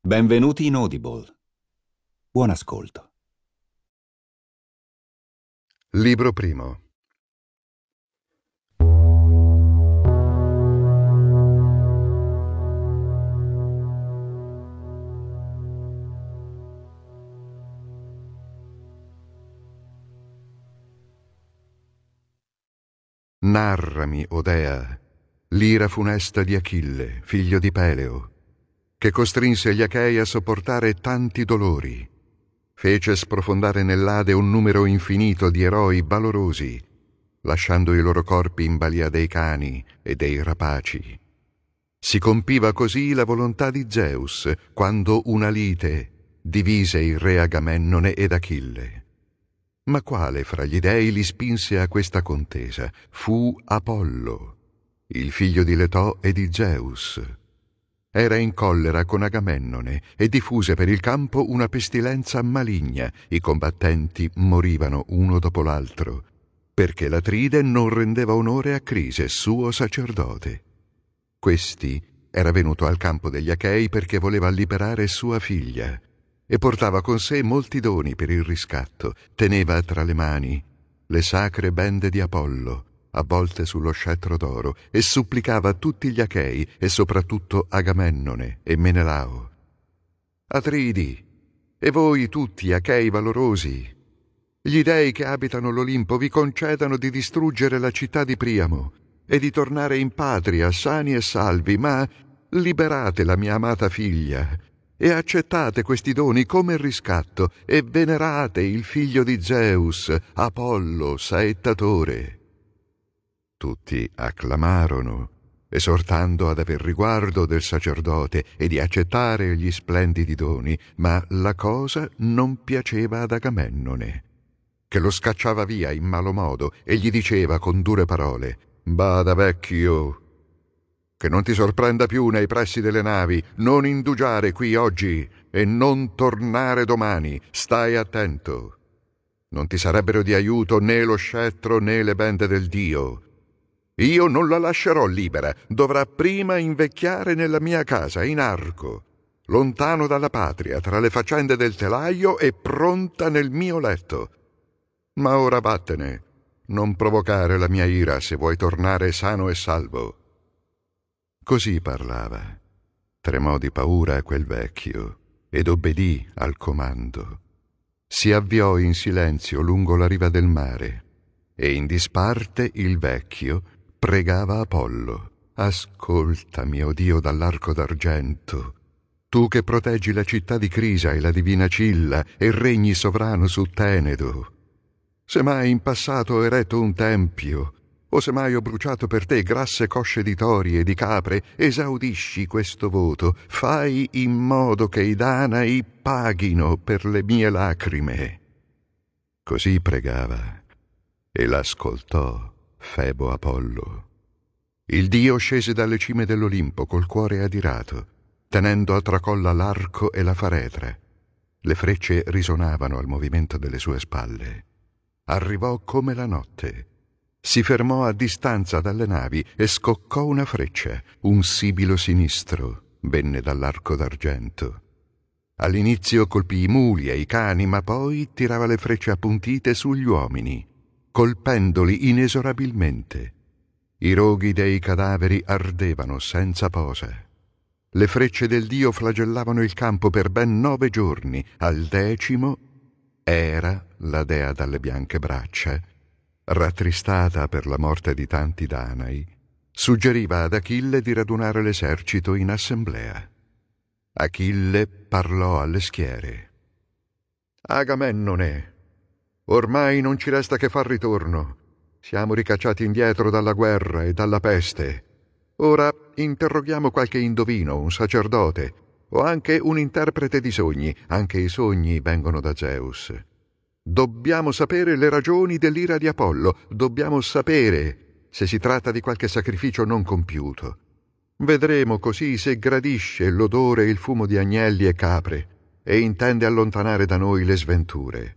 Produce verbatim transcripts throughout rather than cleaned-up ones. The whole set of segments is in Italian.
Benvenuti in Audible. Buon ascolto. Libro primo. Narrami, Odea, l'ira funesta di Achille, figlio di Peleo, che costrinse gli Achei a sopportare tanti dolori. Fece sprofondare nell'Ade un numero infinito di eroi valorosi, lasciando i loro corpi in balia dei cani e dei rapaci. Si compiva così la volontà di Zeus, quando una lite divise il re Agamennone ed Achille. Ma quale fra gli dei li spinse a questa contesa? Fu Apollo, il figlio di Letò e di Zeus. Era in collera con Agamennone e diffuse per il campo una pestilenza maligna. I combattenti morivano uno dopo l'altro, perché l'Atride non rendeva onore a Crise, suo sacerdote. Questi era venuto al campo degli Achei perché voleva liberare sua figlia, e portava con sé molti doni per il riscatto. Teneva tra le mani le sacre bende di Apollo, avvolte sullo scettro d'oro, e supplicava tutti gli Achei, e soprattutto Agamennone e Menelao. Atridi, e voi tutti, Achei valorosi, gli dei che abitano l'Olimpo vi concedano di distruggere la città di Priamo e di tornare in patria sani e salvi, ma liberate la mia amata figlia e accettate questi doni come riscatto e venerate il figlio di Zeus, Apollo, saettatore. Tutti acclamarono, esortando ad aver riguardo del sacerdote e di accettare gli splendidi doni, ma la cosa non piaceva ad Agamennone, che lo scacciava via in malo modo e gli diceva con dure parole: «Bada, vecchio, che non ti sorprenda più nei pressi delle navi, non indugiare qui oggi e non tornare domani, stai attento. Non ti sarebbero di aiuto né lo scettro né le bende del Dio. Io non la lascerò libera, dovrà prima invecchiare nella mia casa, in Arco, lontano dalla patria, tra le faccende del telaio e pronta nel mio letto. Ma ora vattene, non provocare la mia ira se vuoi tornare sano e salvo». Così parlava. Tremò di paura quel vecchio ed obbedì al comando. Si avviò in silenzio lungo la riva del mare e in disparte il vecchio pregava Apollo: «Ascolta, mio Dio dall'arco d'argento, tu che proteggi la città di Crisa e la divina Cilla e regni sovrano su Tenedo. Se mai in passato ho eretto un tempio, o se mai ho bruciato per te grasse cosce di tori e di capre, esaudisci questo voto, fai in modo che i Danai paghino per le mie lacrime». Così pregava, e l'ascoltò Febo Apollo. Il dio scese dalle cime dell'Olimpo col cuore adirato, tenendo a tracolla l'arco e la faretra. Le frecce risonavano al movimento delle sue spalle. Arrivò come la notte. Si fermò a distanza dalle navi e scoccò una freccia. Un sibilo sinistro venne dall'arco d'argento. All'inizio colpì i muli e i cani, ma poi tirava le frecce appuntite sugli uomini, colpendoli inesorabilmente. I roghi dei cadaveri ardevano senza posa. Le frecce del dio flagellavano il campo per ben nove giorni. Al decimo Era, la dea dalle bianche braccia, rattristata per la morte di tanti Danai, suggeriva ad Achille di radunare l'esercito in assemblea. Achille parlò alle schiere: «Agamennone, ormai non ci resta che far ritorno. Siamo ricacciati indietro dalla guerra e dalla peste. Ora interroghiamo qualche indovino, un sacerdote, o anche un interprete di sogni. Anche i sogni vengono da Zeus. Dobbiamo sapere le ragioni dell'ira di Apollo. Dobbiamo sapere se si tratta di qualche sacrificio non compiuto. Vedremo così se gradisce l'odore e il fumo di agnelli e capre e intende allontanare da noi le sventure».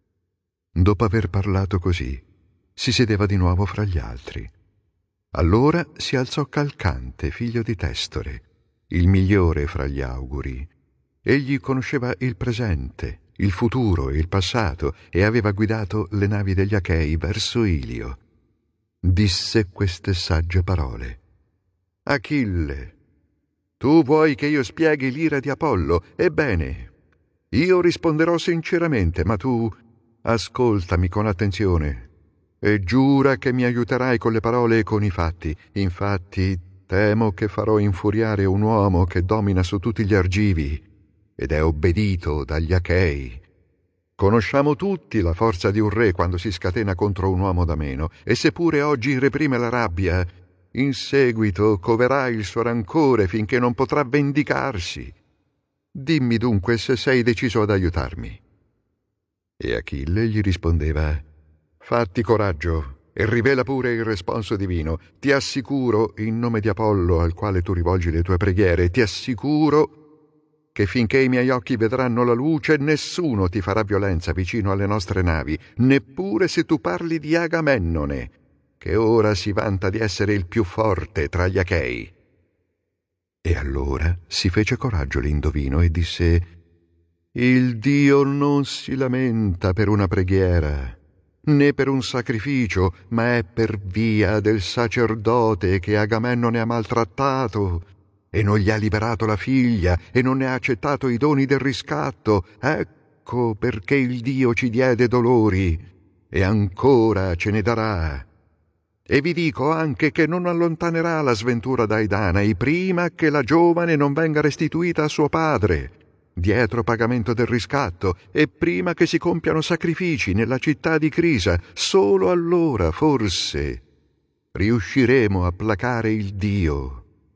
Dopo aver parlato così, si sedeva di nuovo fra gli altri. Allora si alzò Calcante, figlio di Testore, il migliore fra gli auguri, Egli conosceva il presente, il futuro e il passato e aveva guidato le navi degli Achei verso Ilio. Disse queste sagge parole: Achille, tu vuoi che io spieghi l'ira di Apollo? Ebbene, io risponderò sinceramente, ma tu ascoltami con attenzione e giura che mi aiuterai con le parole e con i fatti. Infatti, temo che farò infuriare un uomo che domina su tutti gli argivi ed è obbedito dagli Achei. Conosciamo tutti la forza di un re quando si scatena contro un uomo da meno, e seppure oggi reprime la rabbia, in seguito coverà il suo rancore finché non potrà vendicarsi. Dimmi dunque se sei deciso ad aiutarmi. E Achille gli rispondeva: fatti coraggio e rivela pure il responso divino. Ti assicuro, in nome di Apollo al quale tu rivolgi le tue preghiere, ti assicuro che finché i miei occhi vedranno la luce, nessuno ti farà violenza vicino alle nostre navi, neppure se tu parli di Agamennone, che ora si vanta di essere il più forte tra gli Achei. E allora si fece coraggio l'indovino e disse: il Dio non si lamenta per una preghiera, né per un sacrificio, ma è per via del sacerdote che Agamennone ha maltrattato e non gli ha liberato la figlia e non ne ha accettato i doni del riscatto. Ecco perché il Dio ci diede dolori e ancora ce ne darà. E vi dico anche che non allontanerà la sventura dai Danai prima che la giovane non venga restituita a suo padre, dietro pagamento del riscatto, e prima che si compiano sacrifici nella città di Crisa. Solo allora, forse, riusciremo a placare il Dio.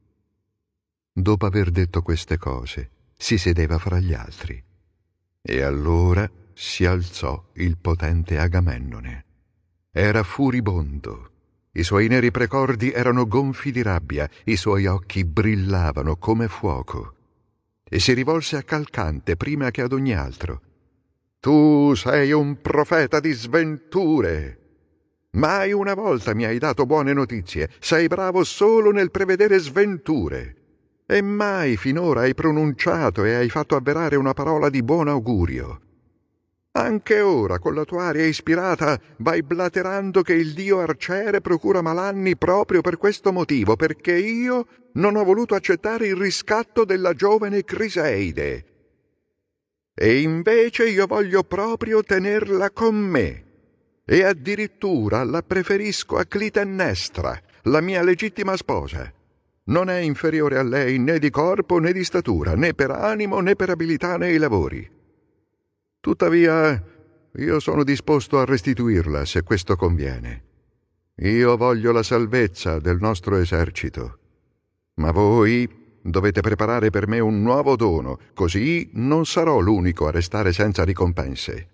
Dopo aver detto queste cose, si sedeva fra gli altri. E allora si alzò il potente Agamennone. Era furibondo. I suoi neri precordi erano gonfi di rabbia, i suoi occhi brillavano come fuoco. E si rivolse a Calcante prima che ad ogni altro. Tu sei un profeta di sventure. Mai una volta mi hai dato buone notizie. Sei bravo solo nel prevedere sventure. E mai finora hai pronunciato e hai fatto avverare una parola di buon augurio. Anche ora, con la tua aria ispirata, vai blaterando che il dio Arciere procura malanni proprio per questo motivo, perché io non ho voluto accettare il riscatto della giovane Criseide. E invece io voglio proprio tenerla con me. E addirittura la preferisco a Clitennestra, la mia legittima sposa. Non è inferiore a lei né di corpo né di statura, né per animo né per abilità nei lavori. Tuttavia, io sono disposto a restituirla se questo conviene. Io voglio la salvezza del nostro esercito. Ma voi dovete preparare per me un nuovo dono, così non sarò l'unico a restare senza ricompense.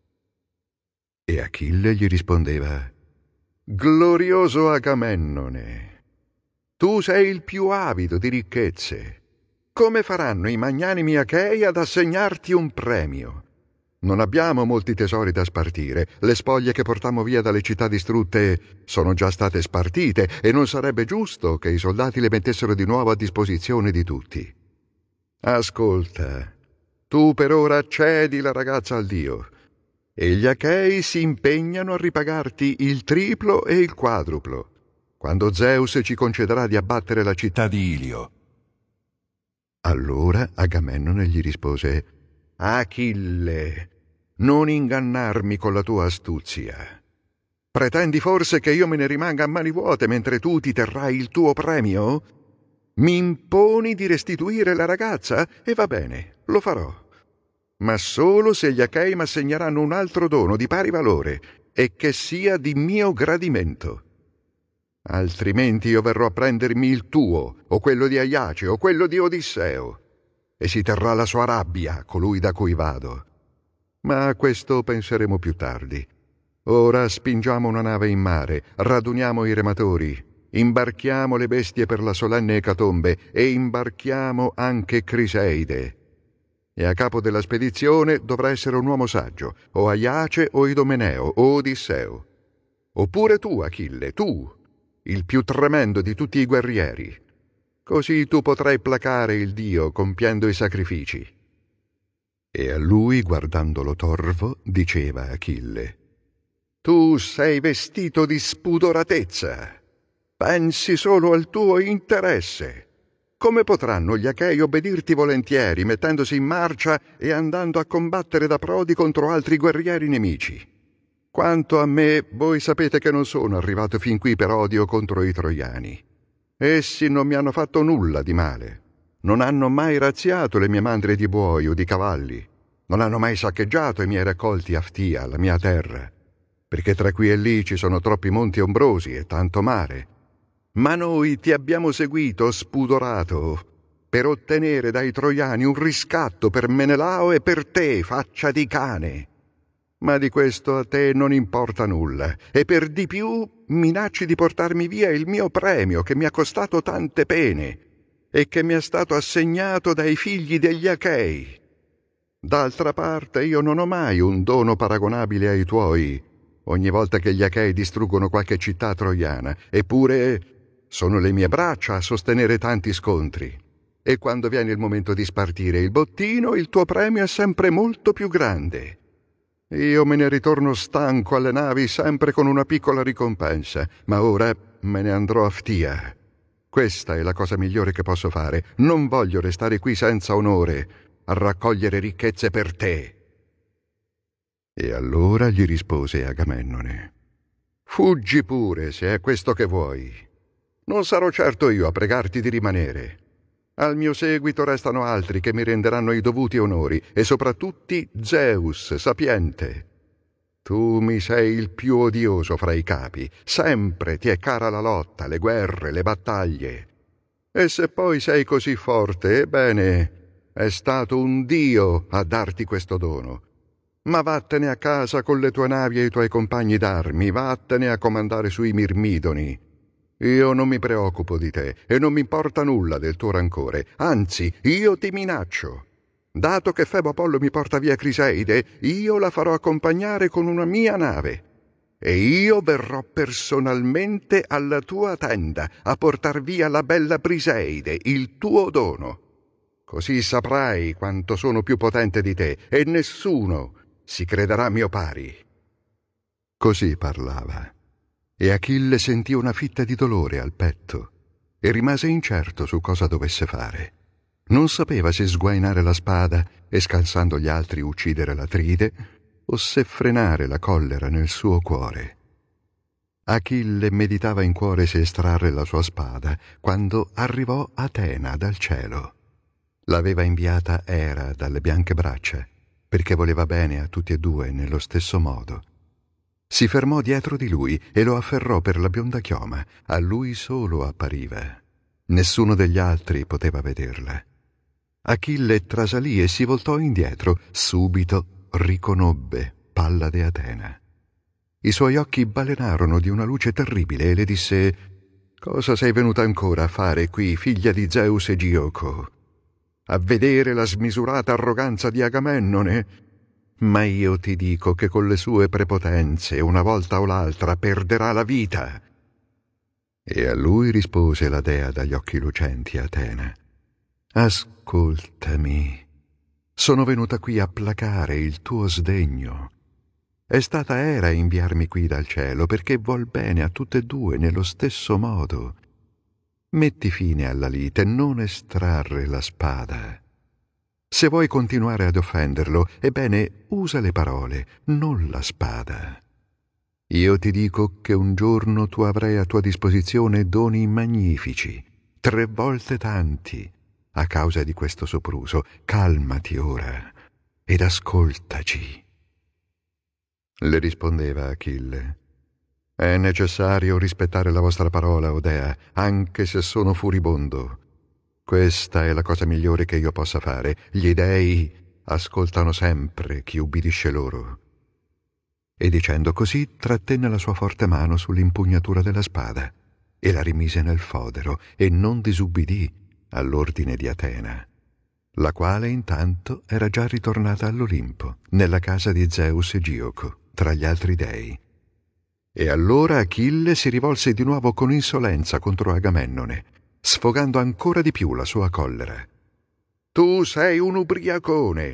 E Achille gli rispondeva: glorioso Agamennone, tu sei il più avido di ricchezze. Come faranno i magnanimi Achei ad assegnarti un premio? Non abbiamo molti tesori da spartire. Le spoglie che portammo via dalle città distrutte sono già state spartite e non sarebbe giusto che i soldati le mettessero di nuovo a disposizione di tutti. Ascolta, tu per ora cedi la ragazza al dio e gli Achei si impegnano a ripagarti il triplo e il quadruplo quando Zeus ci concederà di abbattere la città di Ilio. Allora Agamennone gli rispose: Achille, non ingannarmi con la tua astuzia. Pretendi forse che io me ne rimanga a mani vuote mentre tu ti terrai il tuo premio? Mi imponi di restituire la ragazza? E va bene, lo farò. Ma solo se gli Achei mi assegneranno un altro dono di pari valore e che sia di mio gradimento. Altrimenti io verrò a prendermi il tuo, o quello di Aiace, o quello di Odisseo, e si terrà la sua rabbia colui da cui vado. Ma a questo penseremo più tardi. Ora spingiamo una nave in mare, raduniamo i rematori, imbarchiamo le bestie per la solenne ecatombe e imbarchiamo anche Criseide. E a capo della spedizione dovrà essere un uomo saggio, o Aiace o Idomeneo o Odisseo. Oppure tu, Achille, tu, il più tremendo di tutti i guerrieri. Così tu potrai placare il dio compiendo i sacrifici. E a lui, guardandolo torvo, diceva Achille: «Tu sei vestito di spudoratezza. Pensi solo al tuo interesse. Come potranno gli Achei obbedirti volentieri, mettendosi in marcia e andando a combattere da prodi contro altri guerrieri nemici? Quanto a me, voi sapete che non sono arrivato fin qui per odio contro i troiani. Essi non mi hanno fatto nulla di male. Non hanno mai razziato le mie mandrie di buoi o di cavalli. Non hanno mai saccheggiato i miei raccolti a Ftia, la mia terra, perché tra qui e lì ci sono troppi monti ombrosi e tanto mare. Ma noi ti abbiamo seguito, spudorato, per ottenere dai troiani un riscatto per Menelao e per te, faccia di cane. Ma di questo a te non importa nulla, e per di più minacci di portarmi via il mio premio che mi ha costato tante pene e che mi è stato assegnato dai figli degli Achei. D'altra parte io non ho mai un dono paragonabile ai tuoi, ogni volta che gli Achei distruggono qualche città troiana, eppure sono le mie braccia a sostenere tanti scontri. E quando viene il momento di spartire il bottino, il tuo premio è sempre molto più grande. Io me ne ritorno stanco alle navi sempre con una piccola ricompensa, ma ora me ne andrò a Ftia. Questa è la cosa migliore che posso fare. Non voglio restare qui senza onore, a raccogliere ricchezze per te. E allora gli rispose Agamennone: «Fuggi pure, se è questo che vuoi. Non sarò certo io a pregarti di rimanere. Al mio seguito restano altri che mi renderanno i dovuti onori, e soprattutto Zeus, sapiente. Tu mi sei il più odioso fra i capi. Sempre ti è cara la lotta, le guerre, le battaglie. E se poi sei così forte, ebbene, è stato un dio a darti questo dono. Ma vattene a casa con le tue navi e i tuoi compagni d'armi, vattene a comandare sui Mirmidoni. Io non mi preoccupo di te e non mi importa nulla del tuo rancore, anzi, io ti minaccio. Dato che Febo Apollo mi porta via Criseide, io la farò accompagnare con una mia nave. E io verrò personalmente alla tua tenda a portar via la bella Briseide, il tuo dono. Così saprai quanto sono più potente di te e nessuno si crederà mio pari». Così parlava. E Achille sentì una fitta di dolore al petto e rimase incerto su cosa dovesse fare. Non sapeva se sguainare la spada e, scansando gli altri, uccidere l'Atride, o se frenare la collera nel suo cuore. Achille meditava in cuore se estrarre la sua spada quando arrivò Atena dal cielo. L'aveva inviata Era dalle bianche braccia, perché voleva bene a tutti e due nello stesso modo. Si fermò dietro di lui e lo afferrò per la bionda chioma. A lui solo appariva. Nessuno degli altri poteva vederla. Achille trasalì e si voltò indietro. Subito riconobbe Pallade Atena. I suoi occhi balenarono di una luce terribile e le disse: «Cosa sei venuta ancora a fare qui, figlia di Zeus e Gioco? A vedere la smisurata arroganza di Agamennone? Ma io ti dico che con le sue prepotenze, una volta o l'altra, perderà la vita». E a lui rispose la dea dagli occhi lucenti, Atena: «Ascoltami, sono venuta qui a placare il tuo sdegno. È stata Era a inviarmi qui dal cielo perché vuol bene a tutte e due nello stesso modo. Metti fine alla lite, non estrarre la spada. Se vuoi continuare ad offenderlo, ebbene, usa le parole, non la spada. Io ti dico che un giorno tu avrai a tua disposizione doni magnifici, tre volte tanti, a causa di questo sopruso. Calmati ora ed ascoltaci». Le rispondeva Achille: «È necessario rispettare la vostra parola, o dea, anche se sono furibondo. Questa è la cosa migliore che io possa fare. Gli dei ascoltano sempre chi ubbidisce loro». E dicendo così trattenne la sua forte mano sull'impugnatura della spada e la rimise nel fodero e non disubbidì all'ordine di Atena, la quale intanto era già ritornata all'Olimpo, nella casa di Zeus e Gioco, tra gli altri dei. E allora Achille si rivolse di nuovo con insolenza contro Agamennone, sfogando ancora di più la sua collera. «Tu sei un ubriacone!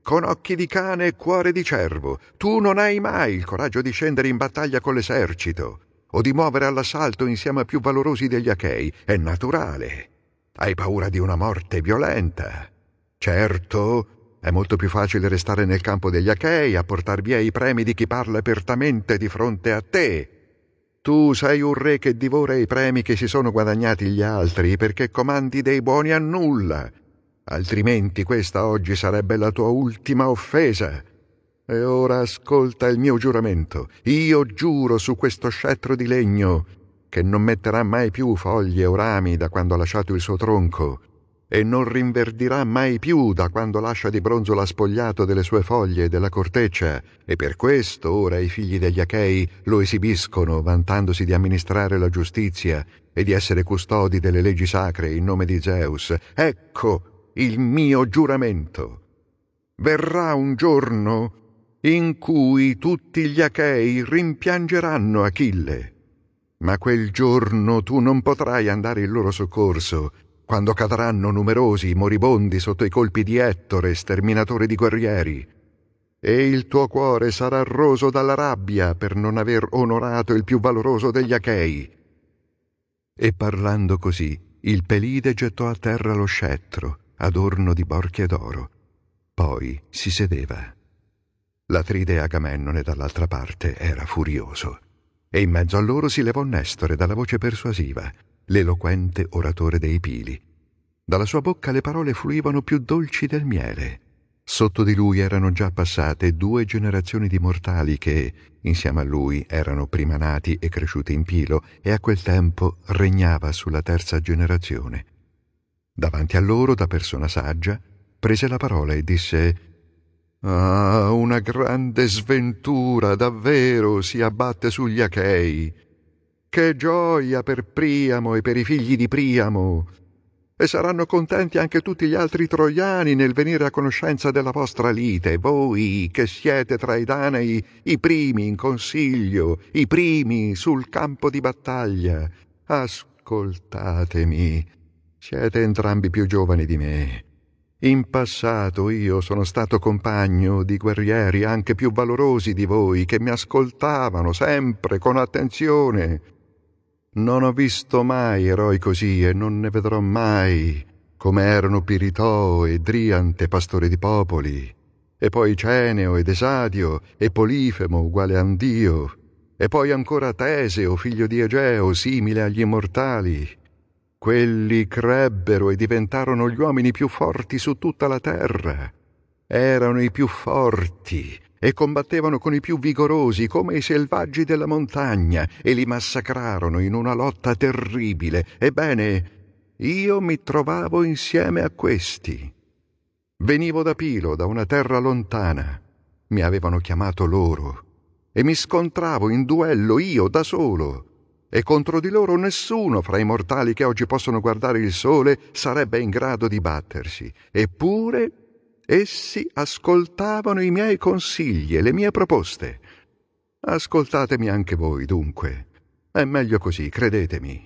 con occhi di cane e cuore di cervo. Tu non hai mai il coraggio di scendere in battaglia con l'esercito o di muovere all'assalto insieme ai più valorosi degli Achei. È naturale. Hai paura di una morte violenta. Certo, è molto più facile restare nel campo degli Achei a portar via i premi di chi parla apertamente di fronte a te. Tu sei un re che divora i premi che si sono guadagnati gli altri perché comandi dei buoni a nulla. Altrimenti questa oggi sarebbe la tua ultima offesa. E ora ascolta il mio giuramento. Io giuro su questo scettro di legno che non metterà mai più foglie o rami da quando ha lasciato il suo tronco e non rinverdirà mai più da quando lascia di bronzo spogliato delle sue foglie e della corteccia, e per questo ora i figli degli Achei lo esibiscono vantandosi di amministrare la giustizia e di essere custodi delle leggi sacre in nome di Zeus. Ecco il mio giuramento. Verrà un giorno in cui tutti gli Achei rimpiangeranno Achille, ma quel giorno tu non potrai andare in loro soccorso, quando cadranno numerosi i moribondi sotto i colpi di Ettore, sterminatore di guerrieri, e il tuo cuore sarà roso dalla rabbia per non aver onorato il più valoroso degli Achei. E parlando così, il Pelide gettò a terra lo scettro, adorno di borchie d'oro. Poi si sedeva. L'Atride Agamennone dall'altra parte era furioso, e in mezzo a loro si levò Nestore dalla voce persuasiva, l'eloquente oratore dei Pili. Dalla sua bocca le parole fluivano più dolci del miele. Sotto di lui erano già passate due generazioni di mortali che, insieme a lui, erano prima nati e cresciuti in Pilo, e a quel tempo regnava sulla terza generazione. Davanti a loro, da persona saggia, prese la parola e disse: «Ah, una grande sventura davvero si abbatte sugli Achei. Che gioia per Priamo e per i figli di Priamo! E saranno contenti anche tutti gli altri troiani nel venire a conoscenza della vostra lite, voi che siete tra i Danei i primi in consiglio, i primi sul campo di battaglia. Ascoltatemi, siete entrambi più giovani di me. In passato io sono stato compagno di guerrieri anche più valorosi di voi che mi ascoltavano sempre con attenzione. Non ho visto mai eroi così e non ne vedrò mai, come erano Piritoo e Driante, pastori di popoli, e poi Ceneo ed Esadio e Polifemo uguale a un dio, e poi ancora Teseo, figlio di Egeo, simile agli immortali. Quelli crebbero e diventarono gli uomini più forti su tutta la terra. Erano i più forti e combattevano con i più vigorosi come i selvaggi della montagna e li massacrarono in una lotta terribile. Ebbene, io mi trovavo insieme a questi. Venivo da Pilo, da una terra lontana. Mi avevano chiamato loro e mi scontravo in duello io da solo. E contro di loro nessuno fra i mortali che oggi possono guardare il sole sarebbe in grado di battersi. Eppure essi ascoltavano i miei consigli e le mie proposte. Ascoltatemi anche voi, dunque. È meglio così, credetemi.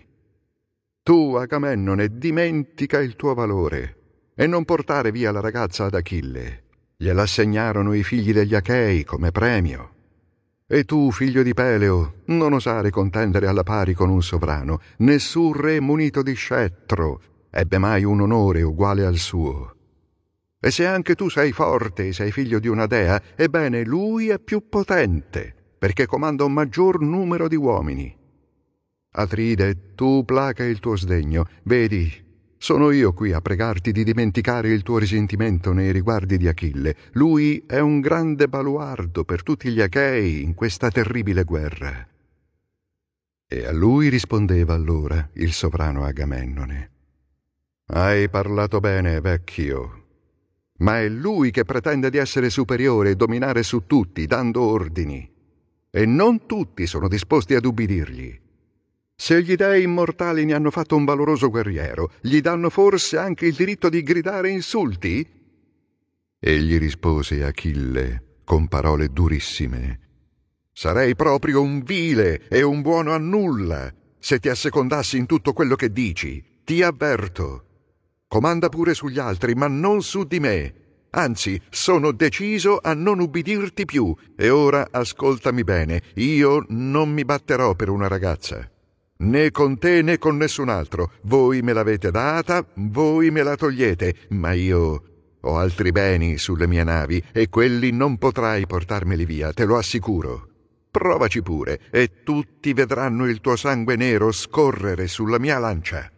Tu, Agamennone, dimentica il tuo valore e non portare via la ragazza ad Achille. Gliela assegnarono i figli degli Achei come premio. E tu, figlio di Peleo, non osare contendere alla pari con un sovrano. Nessun re munito di scettro ebbe mai un onore uguale al suo. E se anche tu sei forte e sei figlio di una dea, ebbene lui è più potente, perché comanda un maggior numero di uomini. Atride, tu placa il tuo sdegno. Vedi, sono io qui a pregarti di dimenticare il tuo risentimento nei riguardi di Achille. Lui è un grande baluardo per tutti gli Achei in questa terribile guerra. E a lui rispondeva allora il sovrano Agamennone: Hai parlato bene, vecchio, ma è lui che pretende di essere superiore e dominare su tutti, dando ordini. E non tutti sono disposti ad ubbidirgli. Se gli dei immortali ne hanno fatto un valoroso guerriero, gli danno forse anche il diritto di gridare insulti? Egli rispose Achille con parole durissime: Sarei proprio un vile e un buono a nulla se ti assecondassi in tutto quello che dici. Ti avverto. Comanda pure sugli altri, ma non su di me. Anzi, sono deciso a non ubbidirti più. E ora ascoltami bene, io non mi batterò per una ragazza. Né con te né con nessun altro. Voi me l'avete data, voi me la togliete, ma io ho altri beni sulle mie navi e quelli non potrai portarmeli via, te lo assicuro. Provaci pure e tutti vedranno il tuo sangue nero scorrere sulla mia lancia.